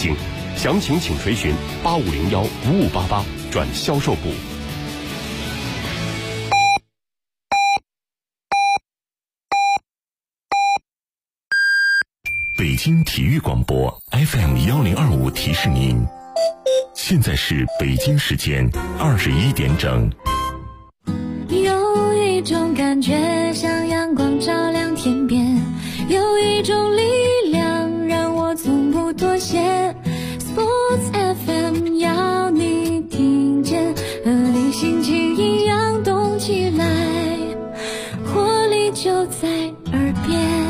京，详情请垂询8501-5588转销售部。 北京体育广播 FM1025提示您，现在是北京时间21点整。 有一种感觉像阳光照亮天边，有一种力量让我从不妥协。 Sports FM 要你听见，和你心情一样动起来，活力就在耳边。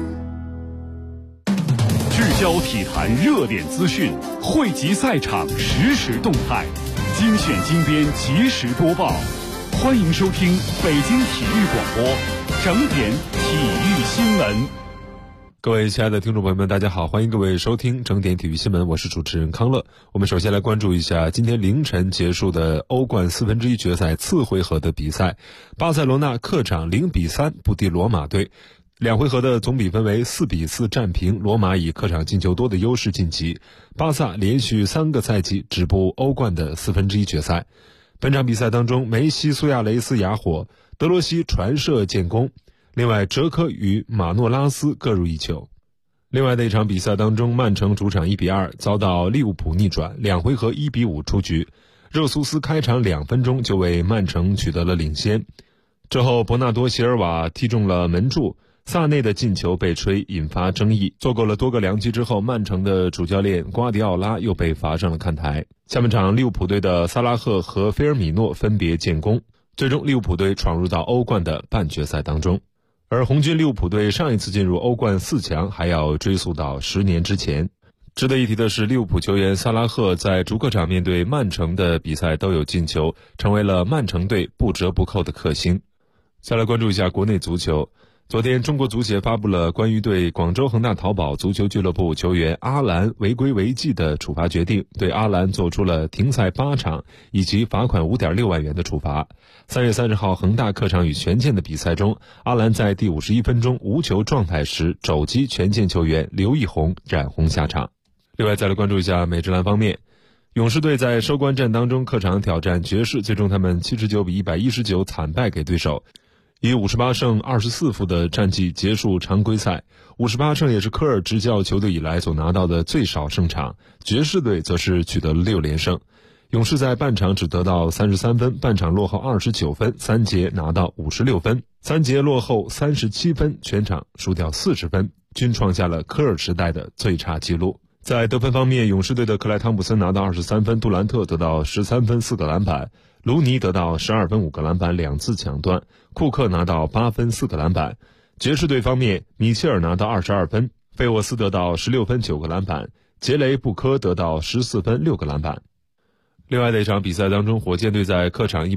聚焦体坛热点资讯，汇集赛场实时动态，精选精编及时播报。欢迎收听北京体育广播整点体育新闻。 各位亲爱的听众朋友们，大家好，欢迎各位收听整点体育新闻，我是主持人康乐。我们首先来关注一下今天凌晨结束的欧冠1/4决赛次回合的比赛，巴塞罗那客场0-3不敌罗马队。两回合的总比分为4-4战平，罗马以客场进球多的优势晋级。巴萨连续3个赛季止步欧冠的1/4决赛。本场比赛当中，梅西、苏亚雷斯哑火，德罗西传射建功，另外哲科与马诺拉斯各入一球。另外的一场比赛当中，曼城主场1-2遭到利物浦逆转，两回合1-5出局。热苏斯开场2分钟就为曼城取得了领先，之后伯纳多席尔瓦踢中了门柱，萨内的进球被吹，引发争议。做够了多个良机之后，曼城的主教练瓜迪奥拉又被罚上了看台。下半场利物浦队的萨拉赫和菲尔米诺分别建功，最终利物浦队闯入到欧冠的半决赛当中。而红军利物浦队上一次进入欧冠4强还要追溯到10年之前。值得一提的是，利物浦球员萨拉赫在主客场面对曼城的比赛都有进球，成为了曼城队不折不扣的克星。再来关注一下国内足球。昨天中国足协发布了关于对广州恒大淘宝足球俱乐部球员阿兰违规违纪的处罚决定，对阿兰做出了停赛8场以及罚款5.6万元的处罚。3月30号恒大客场与权健的比赛中，阿兰在第51分钟无球状态时肘击权健球员刘奕宏，染红下场。另外再来关注一下美职篮方面，勇士队在收官战当中客场挑战爵士，最终他们79-119惨败给对手，以58胜24负的战绩结束常规赛。58胜也是科尔执教球队以来所拿到的最少胜场，爵士队则是取得了6连胜。勇士在半场只得到33分，半场落后29分，3节拿到56分，3节落后37分，全场输掉40分，均创下了科尔时代的最差纪录。在得分方面，勇士队的克莱汤普森拿到23分，杜兰特得到13分4个篮板，卢尼得到12分5个篮板2次抢断，库克拿到8分4个篮板。爵士队方面，米切尔拿到22分，费沃斯得到16分9个篮板，杰雷布科得到14分6个篮板。另外的一场比赛当中，火箭队在客场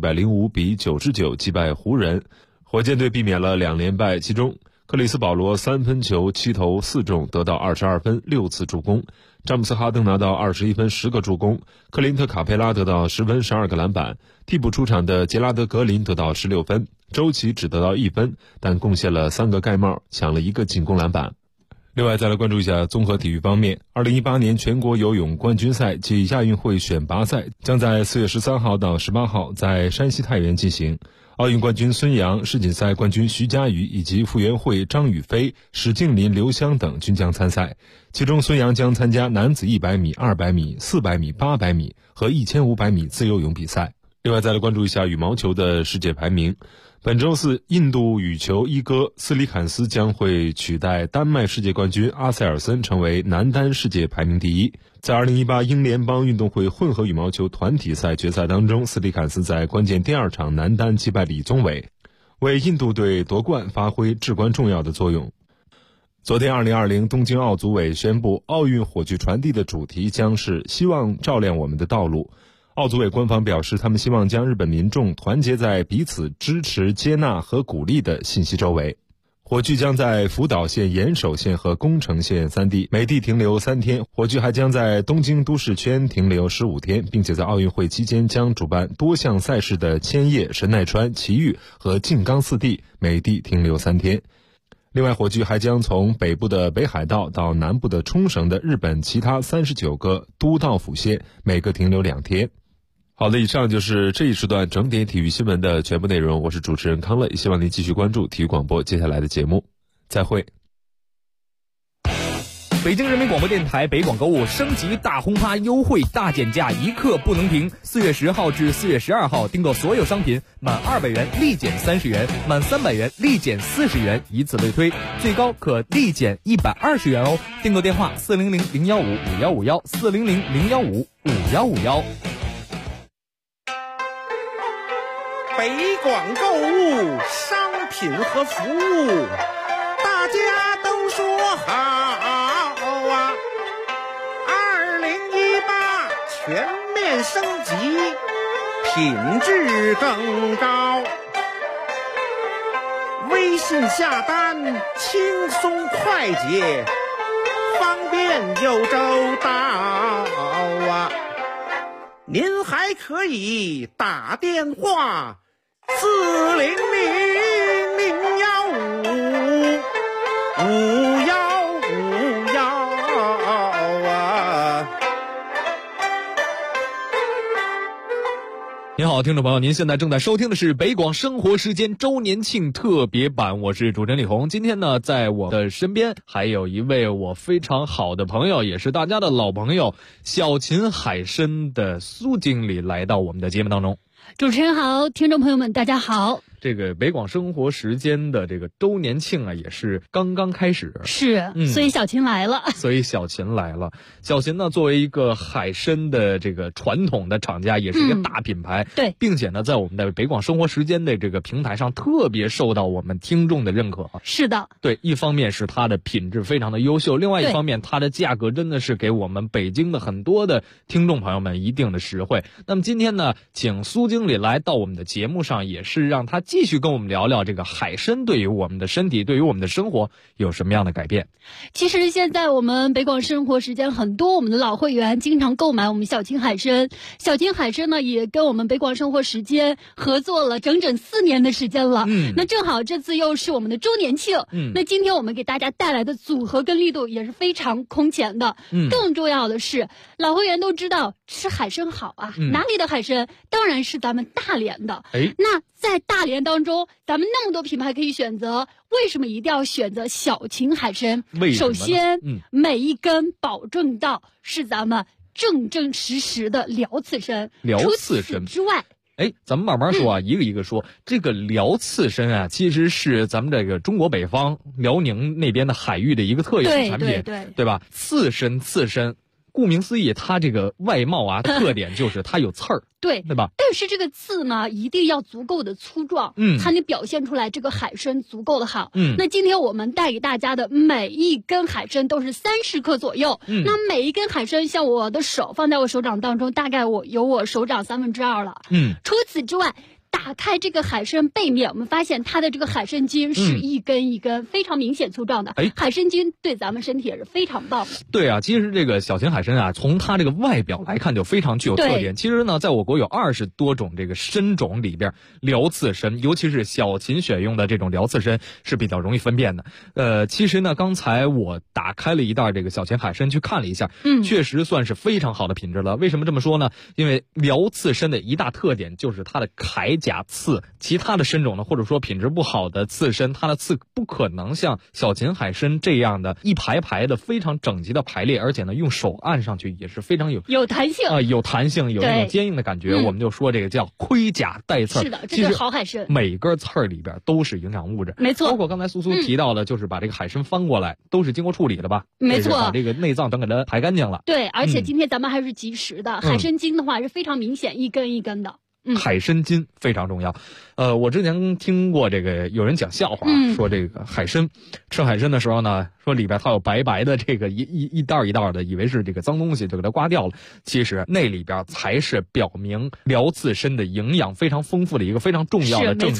105-90击败湖人，火箭队避免了2连败，其中克里斯保罗3分球7投4中，得到22分6次助攻，詹姆斯哈登拿到21分10个助攻，克林特卡佩拉得到10分12个篮板，替补出场的杰拉德格林得到16分，周琦只得到1分，但贡献了3个盖帽，抢了1个进攻篮板。另外再来关注一下综合体育方面，2018年全国游泳冠军赛及亚运会选拔赛将在4月13号到18号在山西太原进行。奥运冠军孙杨、世锦赛冠军徐嘉余以及傅园慧、张雨霏、史静林、刘湘等均将参赛，其中孙杨将参加男子100米、200米、400米、800米和1500米自由泳比赛。另外再来关注一下羽毛球的世界排名。本周四，印度羽球一哥斯里坎斯将会取代丹麦世界冠军阿塞尔森成为男单世界排名第一。在2018英联邦运动会混合羽毛球团体赛决赛当中，斯里坎斯在关键第2场男单击败李宗伟，为印度队夺冠发挥至关重要的作用。昨天2020东京奥组委宣布，奥运火炬传递的主题将是希望照亮我们的道路。奥组委官方表示，他们希望将日本民众团结在彼此支持、接纳和鼓励的信息周围。火炬将在福岛县、岩手县和宫城县3地每地停留3天，火炬还将在东京都市圈停留15天，并且在奥运会期间将主办多项赛事的千叶、神奈川、埼玉和静冈4地每地停留3天。 另外，火炬还将从北部的北海道到南部的冲绳的日本其他39个都道府县，每个停留2天。好的，以上就是这一时段整点体育新闻的全部内容。我是主持人康乐，也希望您继续关注体育广播接下来的节目。再会。 北京人民广播电台北广购物升级大轰趴优惠大减价，一刻不能停。4月10号至4月12号，订购所有商品满200元立减30元，满300元立减40元，以此类推，最高可立减120元哦。订购电话400-015-5151，400-015-5151。 北广购物商品和服务，大家都说好啊！2018全面升级，品质更高。微信下单轻松快捷，方便又周到啊！您还可以打电话400-015-5151啊！ 您好，听众朋友，您现在正在收听的是北广生活时间周年庆特别版，我是主持人李红。今天呢，在我的身边还有一位我非常好的朋友，也是大家的老朋友，小秦海参的苏经理来到我们的节目当中。 主持人好，听众朋友们大家好。 这个北广生活时间的这个周年庆啊，也是刚刚开始， 是，所以小秦来了。 所以小秦来了。小秦呢，作为一个海参的这个传统的厂家，也是一个大品牌， 对， 并且呢，在我们的北广生活时间的这个平台上，特别受到我们听众的认可。 是的， 对，一方面是它的品质非常的优秀，另外一方面它的价格真的是给我们北京的很多的听众朋友们一定的实惠。那么今天呢，请苏经理来到我们的节目上，也是让他继续跟我们聊聊这个海参对于我们的身体，对于我们的生活有什么样的改变。 其实现在我们北广生活时间很多我们的老会员经常购买我们小秦海参，小秦海参呢也跟我们北广生活时间合作了整整4年的时间了。那正好这次又是我们的周年庆，那今天我们给大家带来的组合跟力度也是非常空前的。更重要的是，老会员都知道吃海参好啊，哪里的海参？当然是咱们大连的。那在大连当中，咱们那么多品牌可以选择，为什么一定要选择小秦海参？首先，每一根保证到是咱们正正实实的辽刺参。 辽刺参之外， 咱们慢慢说啊，一个一个说。这个辽刺参啊，其实是咱们这个中国北方辽宁那边的海域的一个特有的产品，对吧？刺参，顾名思义，它这个外貌啊特点就是它有刺儿，对吧？ 但是这个刺呢，一定要足够的粗壮，才能表现出来这个海参足够的好。那今天我们带给大家的每一根海参都是30克左右。那每一根海参，像我的手放在我手掌当中，大概有我手掌2/3了。除此之外，打开这个海参背面，我们发现它的这个海参筋是一根一根非常明显粗壮的。海参筋对咱们身体也是非常棒。 对啊，其实这个小秦海参啊，从它这个外表来看就非常具有特点。其实呢，在我国有20多种这个参种里边，辽刺参，尤其是小秦选用的这种辽刺参是比较容易分辨的。其实呢，刚才我打开了一袋这个小秦海参去看了一下，确实算是非常好的品质了。为什么这么说呢？因为辽刺参的一大特点就是它的铠甲刺，其他的参种呢，或者说品质不好的刺参，它的刺不可能像小秦海参这样的一排排的非常整齐的排列，而且呢，用手按上去也是非常有弹性有弹性，有那种坚硬的感觉。我们就说这个叫盔甲带刺。 是的，这是好海参。 每根刺儿里边都是营养物质， 没错。 包括刚才苏提到的，就是把这个海参翻过来，都是经过处理的吧？ 没错， 把这个内脏等给它排干净了。 对，而且今天咱们还是及时的，海参筋的话是非常明显，一根一根的。 海参筋非常重要。我之前听过这个有人讲笑话，说这个海参吃海参的时候呢，说里边它有白白的这个一袋一袋的，以为是这个脏东西，就给它刮掉了。其实那里边才是表明辽刺参的营养非常丰富的一个非常重要的证据。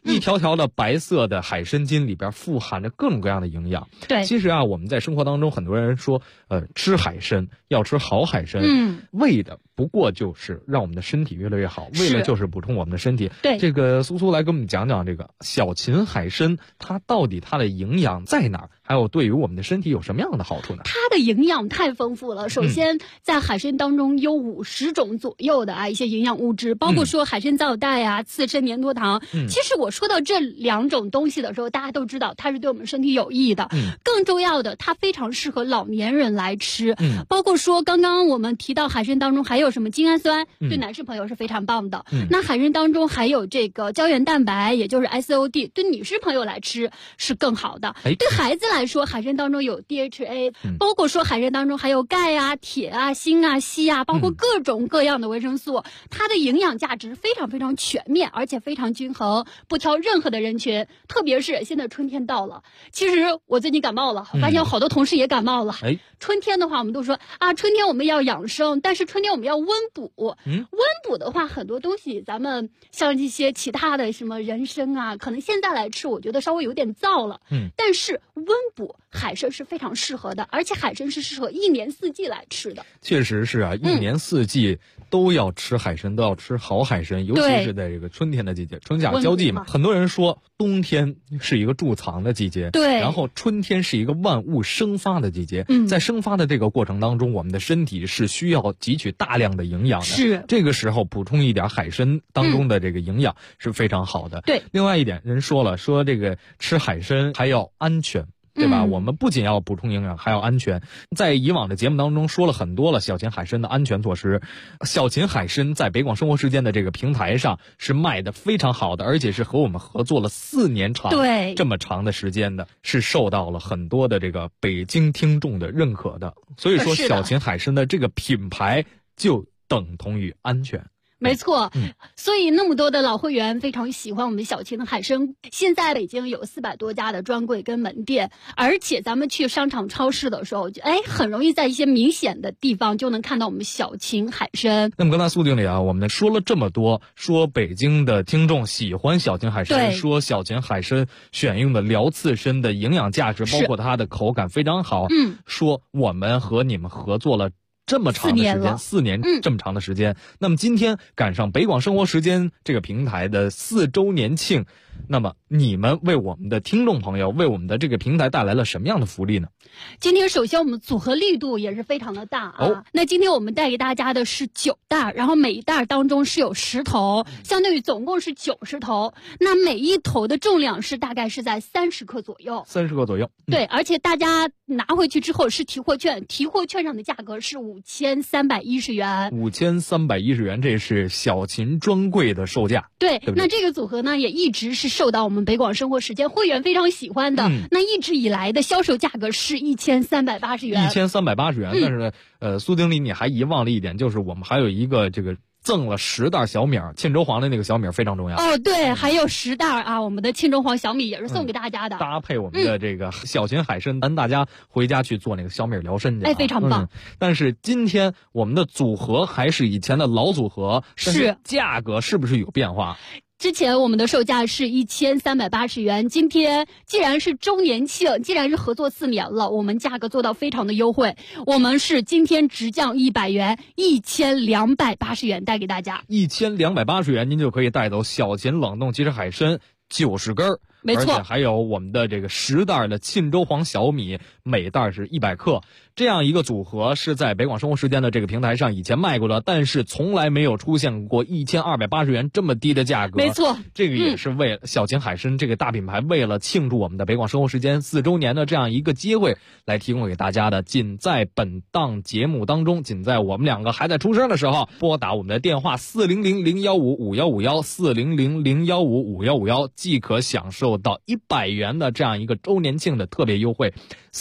一条条的白色的海参筋里边富含着各种各样的营养。 对， 其实啊，我们在生活当中很多人说，吃海参要吃好海参，为的不过就是让我们的身体越来越好，为了就是补充我们的身体。 对， 这个苏苏来跟我们讲讲这个小秦海参，它到底它的营养在哪儿？还有对于我们的身体有什么样的好处呢？ 它的营养太丰富了。首先，在海参当中有50种左右的一些营养物质，包括说海参皂苷呀、刺参粘多糖。其实我说到这2种东西的时候，大家都知道它是对我们身体有益的。更重要的，它非常适合老年人来吃。包括说刚刚我们提到海参当中还有什么精氨酸，对男士朋友是非常棒的。那海参当中还有这个胶原蛋白，也就是 SOD， 对女士朋友来吃是更好的。对孩子来说，海参当中有 DHA，包括说海参当中还有钙啊、铁啊、锌啊、硒啊，包括各种各样的维生素，它的营养价值非常非常全面，而且非常均衡，不挑任何的人群。特别是现在春天到了，其实我最近感冒了，发现好多同事也感冒了。春天的话，我们都说春天我们要养生，但是春天我们要温补。温补的话，很多东西咱们像一些其他的什么人参啊，可能现在来吃，我觉得稍微有点燥了。但是温补海参是非常适合的，而且海参是适合1年4季来吃的。 确实是啊，1年4季都要吃海参，都要吃好海参，尤其是在这个春天的季节，春夏交际嘛。很多人说冬天是一个贮藏的季节， 对， 然后春天是一个万物生发的季节。在生发的这个过程当中，我们的身体是需要汲取大量的营养的。 是， 这个时候补充一点海参当中的这个营养是非常好的。 对， 另外一点，人说了，说这个吃海参还要安全。对吧？我们不仅要补充营养，还要安全。在以往的节目当中说了很多了小秦海参的安全措施。小秦海参在北广生活时间的这个平台上是卖的非常好的，而且是和我们合作了4年长， 对， 这么长的时间的，是受到了很多的这个北京听众的认可的。所以说，小秦海参的这个品牌就等同于安全。 没错，所以那么多的老会员非常喜欢我们小秦的海参。现在北京有400多家的专柜跟门店，而且咱们去商场超市的时候，很容易在一些明显的地方就能看到我们小秦海参。 那么刚才苏经理我们说了这么多，说北京的听众喜欢小秦海参，说小秦海参选用的辽刺参的营养价值，包括它的口感非常好。说我们和你们合作了这么长的时间，4年这么长的时间。那么今天赶上北广生活时间这个平台的4周年庆，那么你们为我们的听众朋友，为我们的这个平台带来了什么样的福利呢？ 今天首先我们组合力度也是非常的大那今天我们带给大家的是9袋，然后每一袋当中是有10头，相当于总共是90头。那每一头的重量是大概是在30克左右。 30克左右。 对，而且大家拿回去之后是提货券，提货券上的价格是5310元。 5310元，这是小秦专柜的售价。 对，那这个组合呢也一直是受到我们北广生活时间会员非常喜欢的。那一直以来的销售价格是1380元。 1380元，但是苏经理你还遗忘了一点，就是我们还有一个这个赠了10袋小米，沁州黄的那个小米非常重要。 对，还有10袋我们的沁州黄小米也是送给大家的。 搭配我们的这个小秦海参，咱大家回家去做那个小米疗身去。 非常棒。 但是今天我们的组合还是以前的老组合，但是价格是不是有变化？ 之前我们的售价是1380元，今天既然是周年庆，既然是合作4年了，我们价格做到非常的优惠，我们是今天直降100元，1280元带给大家。 1280元您就可以带走小秦冷冻即食海参90根。 没错， 而且还有我们的这个10袋的沁州黄小米，每袋是100克，这样一个组合是在北广生活时间的这个平台上以前卖过的，但是从来没有出现过1280元这么低的价格。 没错， 这个也是为小秦海参这个大品牌为了庆祝我们的北广生活时间4周年的这样一个机会来提供给大家的。仅在本档节目当中，仅在我们2个还在出声的时候，拨打我们的电话400015551，400015551，即可享受 60到100元的这样一个周年庆的特别优惠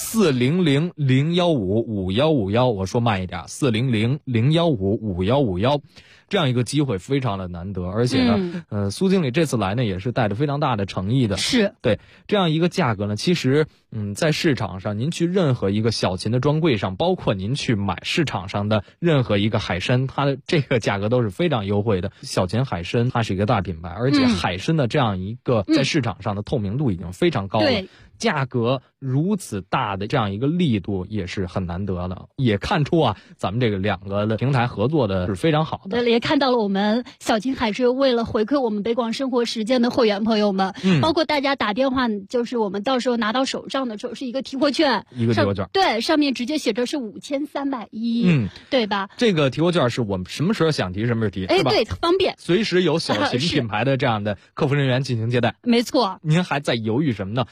，400-015-5151，我说慢一点，400-015-5151。这样一个机会非常的难得，而且呢，苏经理这次来呢也是带着非常大的诚意的。 是对这样一个价格呢，其实在市场上，您去任何一个小秦的专柜上，包括您去买市场上的任何一个海参，它的这个价格都是非常优惠的。小秦海参它是一个大品牌，而且海参的这样一个在市场上的透明度已经非常高了。价格如此大的这样一个力度也是很难得的，也看出啊，咱们这个两个的平台合作的是非常好的。 也看到了我们小秦海参为了回馈我们北广生活时间的会员朋友们，包括大家打电话，就是我们到时候拿到手上的时候是一个提货券，对，上面直接写着是5310，对吧？ 这个提货券是我们什么时候想提什么时候提，是吧？ 对，方便， 随时有小秦品牌的这样的客服人员进行接待。 没错， 您还在犹豫什么呢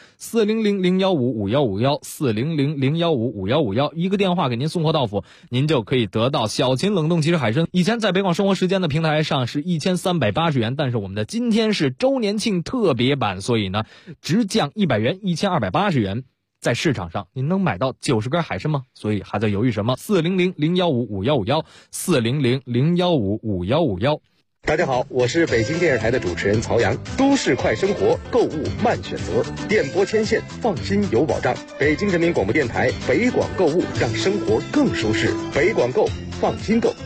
？400-015-5151，400-015-5151，一个电话给您送货到府，您就可以得到小秦冷冻即食海参。以前在北广生活时间的平台上是1380元，但是我们的今天是周年庆特别版，所以呢直降100元，1280元。在市场上您能买到90根海参吗？所以还在犹豫什么？400-015-5151，400-015-5151。 大家好，我是北京电视台的主持人曹阳。都市快生活，购物慢选择，电波牵线，放心有保障。北京人民广播电台北广购物，让生活更舒适。北广购，放心购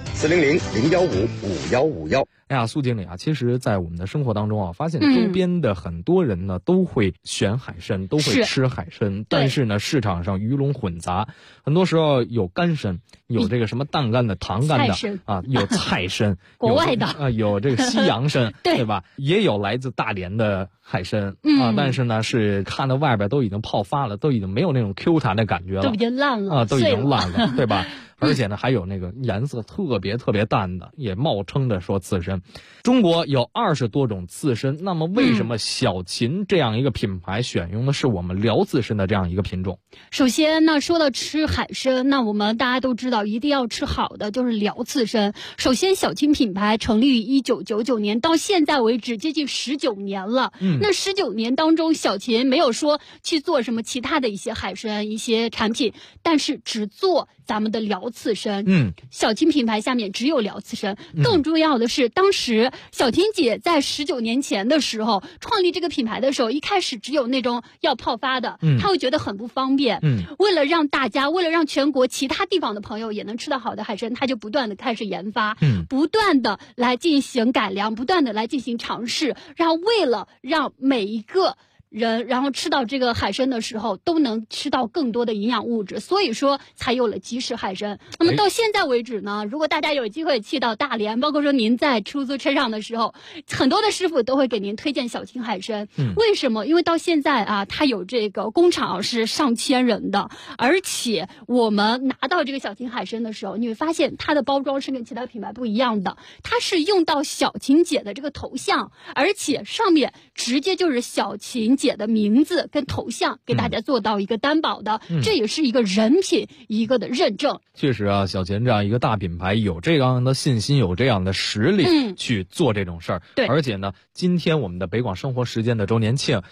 ，400-015-5151。 哎呀，苏经理啊，其实在我们的生活当中啊，发现周边的很多人呢都会选海参，都会吃海参，但是呢市场上鱼龙混杂，很多时候有干参，有这个什么淡干的、糖干的啊，有菜参， 国外的有这个西洋参，对吧？也有来自大连的海参啊，但是呢是看到外边都已经泡发了，都已经没有那种 Q 弹的感觉了， 都已经烂了啊，都已经烂了，对吧？而且呢，还有那个颜色特别淡的，也冒称的说刺参。中国有20多种刺参，那么为什么小秦这样一个品牌选用的是我们辽刺参的这样一个品种？ 首先呢，说到吃海参，那我们大家都知道，一定要吃好的，就是辽刺参。首先，小秦品牌成立于1999年，到现在为止接近19年了。那19年当中，小秦没有说去做什么其他的一些海参一些产品，但是只做咱们的辽刺参。小秦品牌下面只有辽刺参。更重要的是，当时小秦姐在19年前的时候创立这个品牌的时候，一开始只有那种要泡发的，她会觉得很不方便。为了让大家，为了让全国其他地方的朋友也能吃到好的海参，她就不断的开始研发，不断的来进行改良，不断的来进行尝试，然后为了让每一个人然后吃到这个海参的时候都能吃到更多的营养物质，所以说才有了即食海参。那么到现在为止呢，如果大家有机会去到大连，包括说您在出租车上的时候，很多的师傅都会给您推荐小秦海参。为什么？因为到现在啊，它有这个工厂是上千人的，而且我们拿到这个小秦海参的时候，你会发现它的包装是跟其他品牌不一样的，它是用到小秦姐的这个头像，而且上面直接就是小秦姐的名字跟头像给大家做到一个担保的，这也是一个人品一个的认证。 确实啊，小秦这样一个大品牌有这样的信心，有这样的实力去做这种事儿。 对， 而且呢，今天我们的北广生活时间的周年庆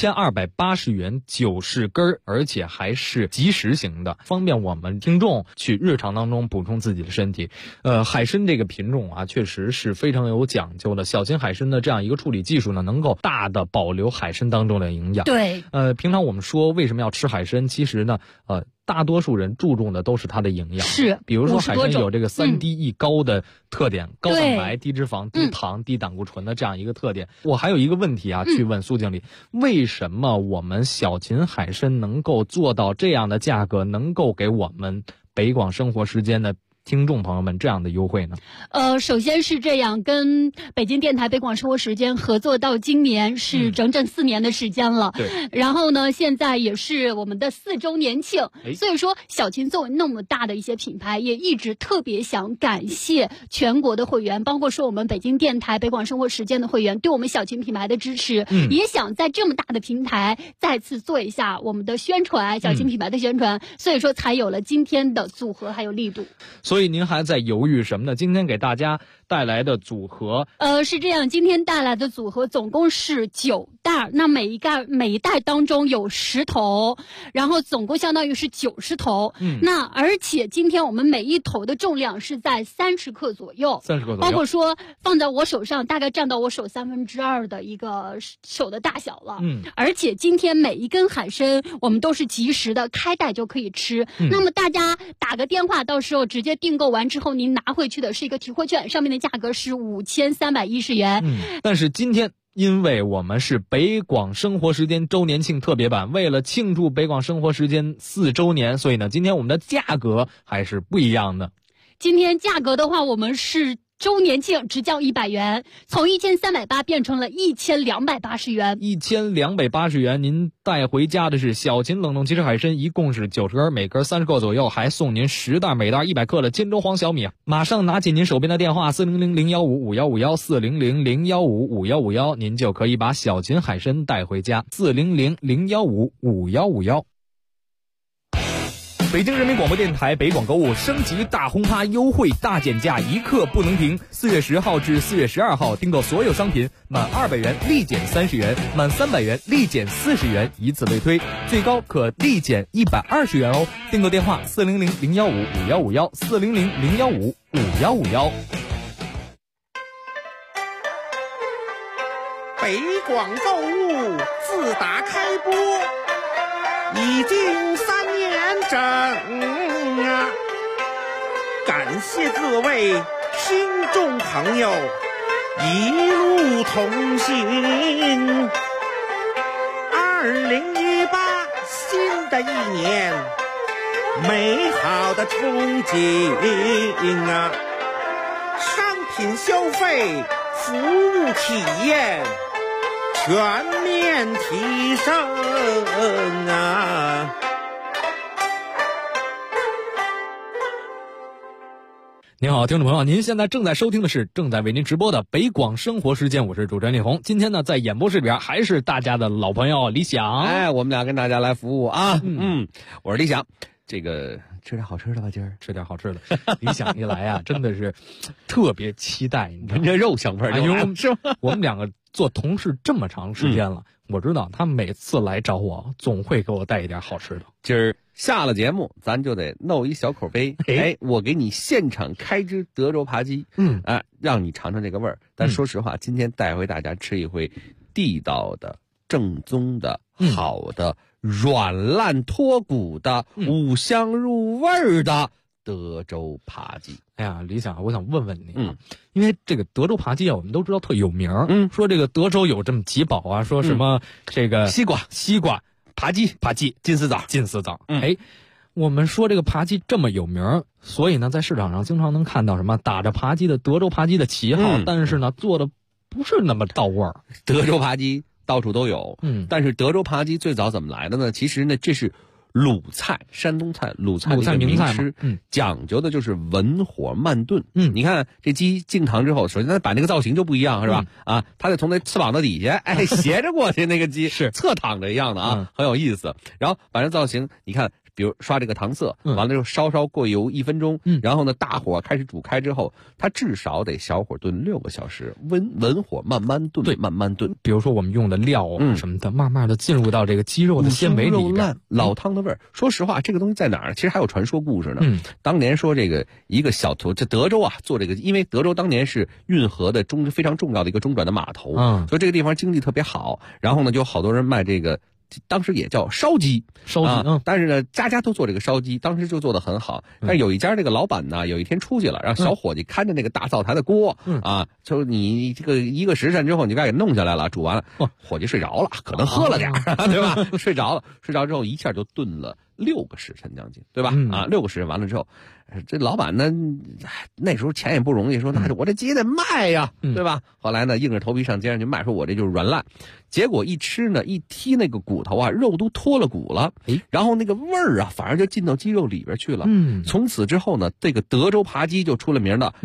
，1280元90根，而且还是即食型的，方便我们听众去日常当中补充自己的身体。海参这个品种啊，确实是非常有讲究的。小秦海参的这样一个处理技术呢，能够大的保留海参当中的营养。 对， 平常我们说为什么要吃海参，其实呢，大多数人注重的都是它的营养。 是， 比如说海参有这个3D1高的特点，高蛋白、低脂肪、低糖、低胆固醇的这样一个特点。我还有一个问题啊，去问苏经理，为什么我们小秦海参能够做到这样的价格，能够给我们北广生活时间的听众朋友们这样的优惠呢？ 首先是这样，跟北京电台北广生活时间合作到今年是整整4年的时间了。 对。 然后呢，现在也是我们的4周年庆，所以说小秦作为那么大的一些品牌，也一直特别想感谢全国的会员，包括说我们北京电台北广生活时间的会员对我们小秦品牌的支持，也想在这么大的平台再次做一下我们的宣传，小秦品牌的宣传，所以说才有了今天的组合还有力度。 所以您还在犹豫什么呢？今天给大家带来的组合， 是这样，今天带来的组合总共是9袋，那每一袋当中有10头，然后总共相当于是90头。那而且今天我们每一头的重量是在30克左右 ，30克左右， 包括说放在我手上大概占到我手2/3的一个手的大小了。而且今天每一根海参我们都是即时的开袋就可以吃。那么大家打个电话，到时候直接订购完之后，您拿回去的是一个提货券，上面的价格是5310元。 但是今天因为我们是北广生活时间周年庆特别版，为了庆祝北广生活时间4周年，所以呢，今天我们的价格还是不一样的。 今天价格的话，我们是周年庆直降100元，从1380变成了1280元。 1280元，您带回家的是小秦冷冻鸡翅海参，一共是90根，每根30克左右，还送您10袋，每袋100克的金州黄小米。马上拿起您手边的电话400-015-5151 400-015-5151，您就可以把小秦海参带回家。400-015-5151。北京人民广播电台北广购物升级大轰趴优惠大减价，一刻不能停。4月10号至4月12号，订购所有商品满200元立减30元，满300元立减40元，以此类推，最高可立减120元哦。订购电话400-015-5151 400-015-5151。 北广购物自打开播已经3年整啊！感谢各位听众朋友一路同行。2018新的一年，美好的憧憬啊！商品消费，服务体验全面提升啊！ 您好，听众朋友，您现在正在收听的是正在为您直播的北广生活时间，我是主持人李红。今天呢，在演播室里边还是大家的老朋友李想。 我们俩跟大家来服务啊。我是李想。这个吃点好吃的吧，今儿吃点好吃的。李想一来啊，真的是特别期待，你知道吗？ 这肉香味儿就来了，是吗？ 我们两个做同事这么长时间了，我知道他每次来找我，总会给我带一点好吃的。 今儿下了节目，咱就得弄一小口杯，我给你现场开只德州扒鸡，让你尝尝这个味儿。但说实话，今天带回大家吃一回地道的、正宗的、好的、软烂脱骨的、五香入味儿的德州扒鸡。 哎呀，李想，我想问问你啊，因为这个德州扒鸡啊，我们都知道特有名，说这个德州有这么几宝啊，说什么这个西瓜、扒鸡、金丝枣。我们说这个扒鸡这么有名，所以呢，在市场上经常能看到什么打着扒鸡的德州扒鸡的旗号，但是呢，做的不是那么到味儿。 德州扒鸡到处都有，但是德州扒鸡最早怎么来的呢？其实呢，这是鲁菜，山东菜，鲁菜的一个名吃，讲究的就是文火慢炖。你看这鸡进膛之后，首先它把那个造型就不一样，是吧？它得从那翅膀的底下，斜着过去，那个鸡是侧躺着一样的啊，很有意思。然后把这造型，你看，比如刷这个糖色，完了之后稍过油1分钟，然后呢大火开始煮开之后，它至少得小火炖6个小时，文火慢慢炖，对，慢慢炖。 比如说我们用的料什么的，慢慢的进入到这个鸡肉的纤维里边， 老汤的味儿。说实话，这个东西在哪儿？其实还有传说故事呢。当年说这个一个小图，这德州啊做这个，因为德州当年是运河的非常重要的一个中转的码头，所以这个地方经济特别好。然后呢，就有好多人卖这个。当时也叫烧鸡，但是呢，家家都做这个烧鸡，当时就做得很好。但是有一家这个老板呢，有一天出去了，让小伙计看着那个大灶台的锅，就你这个1个时辰之后，你该给弄下来了，煮完了，伙计睡着了，可能喝了点对吧？睡着了，睡着之后一下就炖了6个时辰将近，对吧？6个时辰完了之后，这老板呢，那时候钱也不容易，说那我这鸡得卖呀，对吧？后来呢，硬着头皮上街上去卖，说我这就是软烂。结果一吃呢，一剔那个骨头啊，肉都脱了骨了，然后那个味儿啊，反而就进到鸡肉里边去了。从此之后呢，这个德州扒鸡就出了名的，叫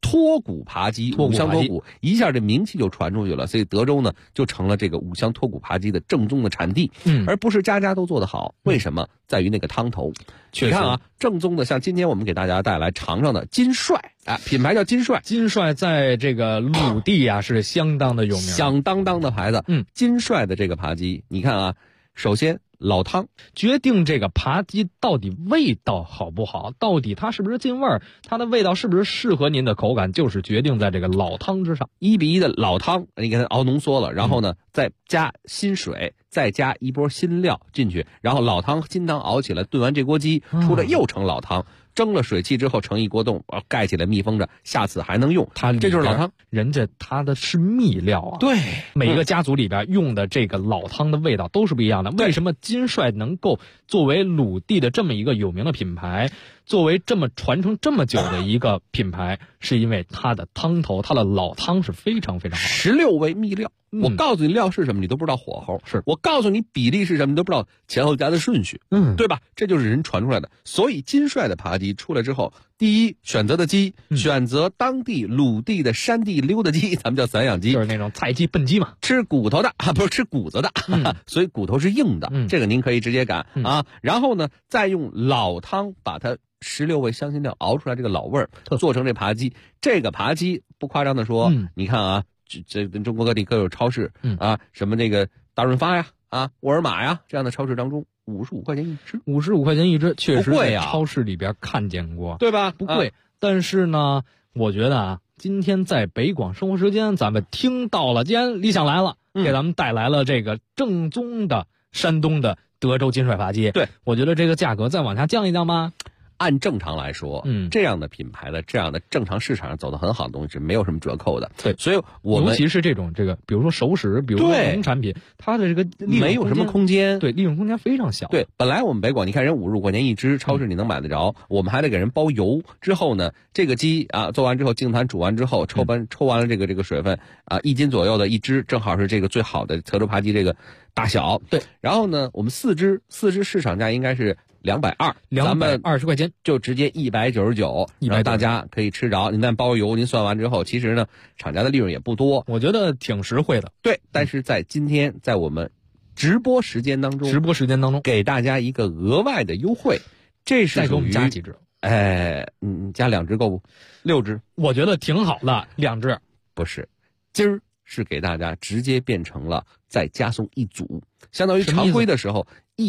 脱骨扒鸡，五香脱骨，一下这名气就传出去了，所以德州呢就成了这个五香脱骨扒鸡的正宗的产地，而不是家家都做得好。为什么？在于那个汤头。你看啊，正宗的，像今天我们给大家带来尝尝的金帅啊，品牌叫金帅， 金帅在这个鲁地啊是相当的有名， 响当当的牌子。金帅的这个扒鸡，你看啊，首先老汤决定这个扒鸡到底味道好不好，到底它是不是进味儿，它的味道是不是适合您的口感，就是决定在这个老汤之上。 1:1的老汤，你给它熬浓缩了，然后呢再加新水，再加一波新料进去，然后老汤金汤熬起来，炖完这锅鸡出来又成老汤。蒸了水汽之后盛一锅冻，盖起来密封着，下次还能用。这就是老汤， 人家它的是秘料啊。 对， 每个家族里边用的这个老汤的味道都是不一样的。为什么金帅能够作为鲁地的这么一个有名的品牌，作为这么传承这么久的一个品牌，是因为它的汤头，它的老汤是非常非常好。 16味秘料。我告诉你料是什么，你都不知道火候； 是我告诉你比例是什么，你都不知道前后加的顺序，对吧？这就是人传出来的。所以金帅的扒鸡出来之后，第一选择的鸡，选择当地鲁地的山地溜达鸡，咱们叫散养鸡， 就是那种菜鸡笨鸡嘛， 吃骨头的不是吃骨子的，所以骨头是硬的，这个您可以直接擀啊。然后呢，再用老汤把它16味香辛料熬出来这个老味儿，做成这扒鸡。这个扒鸡不夸张的说，你看啊。这中国各地各有超市啊，什么那个大润发呀、沃尔玛呀这样的超市当中，55块钱一只 ，55块钱一只，确实在超市里边看见过， 对吧？ 不贵，但是呢，我觉得啊，今天在北广生活时间，咱们听到了，既然李想来了，给咱们带来了这个正宗的山东的德州金帅扒鸡， 对， 我觉得这个价格再往下降一降吧。 按正常来说，这样的品牌的这样的正常市场上走得很好的东西是没有什么折扣的。 对， 所以我们尤其是这种比如说熟食，比如说农产品，它的这个利润没有什么空间， 对，利润空间非常小。 对，本来我们北广，你看人55块钱一只，超市你能买得着，我们还得给人包邮。之后呢，这个鸡啊做完之后，净坛煮完之后，抽完了这个水分啊，1斤左右的一只，正好是这个最好的德州扒鸡这个大小。 对， 然后呢，我们4只市场价应该是220，咱们 220块钱就直接199，让大家可以吃着。您再包邮，您算完之后，其实呢，厂家的利润也不多， 我觉得挺实惠的。 对，但是在今天，在我们直播时间当中，给大家一个额外的优惠，这是再给我们加几只？ 加2只够不？6只， 我觉得挺好的，2只不是，今儿是给大家直接变成了再加送一组，相当于常规的时候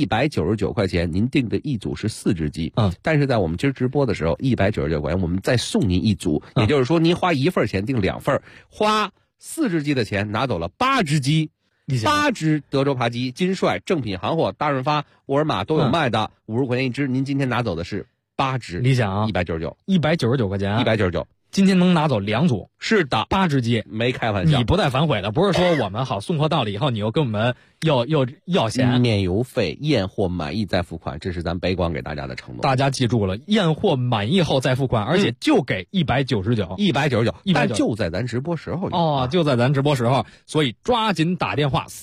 199块钱，您订的一组是4只鸡，但是在我们今儿直播的时候199块钱，我们再送您一组，也就是说您花1份钱订2份，花4只鸡的钱拿走了8只鸡。8只德州扒鸡，金帅正品行货，大润发、沃尔玛都有卖的，50块钱一只。您今天拿走的是8只， 理想啊 ，199 块钱 ，199。 今天能拿走2组， 是的 ，8只鸡， 没开玩笑， 你不带反悔的，不是说我们好送货到了以后，你又跟我们要钱， 免邮费，验货满意再付款，这是咱北广给大家的承诺。 大家记住了，验货满意后再付款，而且就给199， 但就在咱直播时候就在咱直播时候，所以抓紧打电话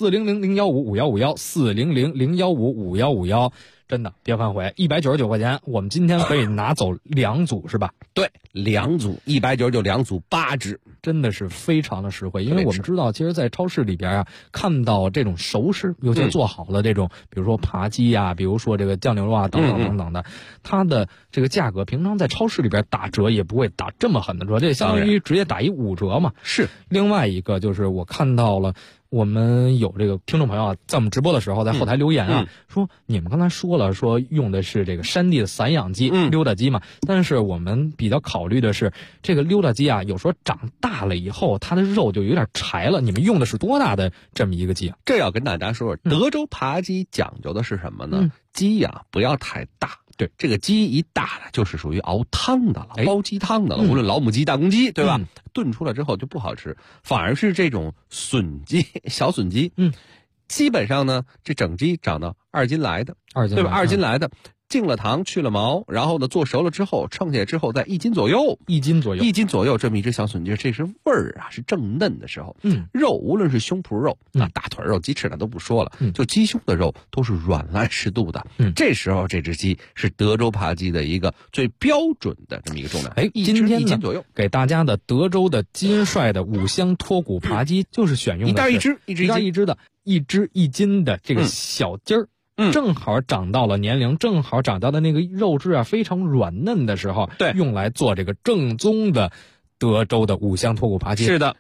400-015-5151，400-015-5151。真的别反悔，199块钱，我们今天可以拿走2组是吧？ 对，2组199，2组8只， 真的是非常的实惠。因为我们知道，其实，在超市里边啊，看到这种熟食，尤其做好的这种，比如说扒鸡啊，比如说这个酱牛肉啊，等等等等的，它的这个价格，平常在超市里边打折也不会打这么狠的折，这相当于直接打一5折嘛。 是。 另外一个就是我看到了。我们有这个听众朋友啊，在我们直播的时候在后台留言啊，说你们刚才说了，说用的是这个山地的散养鸡、溜达鸡嘛，但是我们比较考虑的是这个溜达鸡啊，有时候长大了以后，它的肉就有点柴了。你们用的是多大的这么一个鸡啊？ 这要跟大家说，德州扒鸡讲究的是什么呢？鸡呀不要太大。对，这个鸡一大了，就是属于熬汤的了，煲鸡汤的了。无论老母鸡、大公鸡，对吧？炖出来之后就不好吃，反而是这种笋鸡、小笋鸡，基本上呢，这整鸡长到2斤来的，对吧？2斤来的， 净了糖去了毛，然后呢做熟了之后称下来之后在1斤左右 ，1斤左右这么一只小笋鸡，这是味儿啊是正嫩的时候。肉无论是胸脯肉大腿肉、鸡翅那都不说了，就鸡胸的肉都是软烂适度的。这时候这只鸡是德州扒鸡的一个最标准的这么一个重量。 今天 1斤左右给大家的德州的金帅的5香脱骨扒鸡就是选用的一只的 1斤的这个小鸡儿。正好长到了年龄，正好长到的那个肉质啊非常软嫩的时候， 对， 用来做这个正宗的德州的5香脱骨扒鸡。 是的，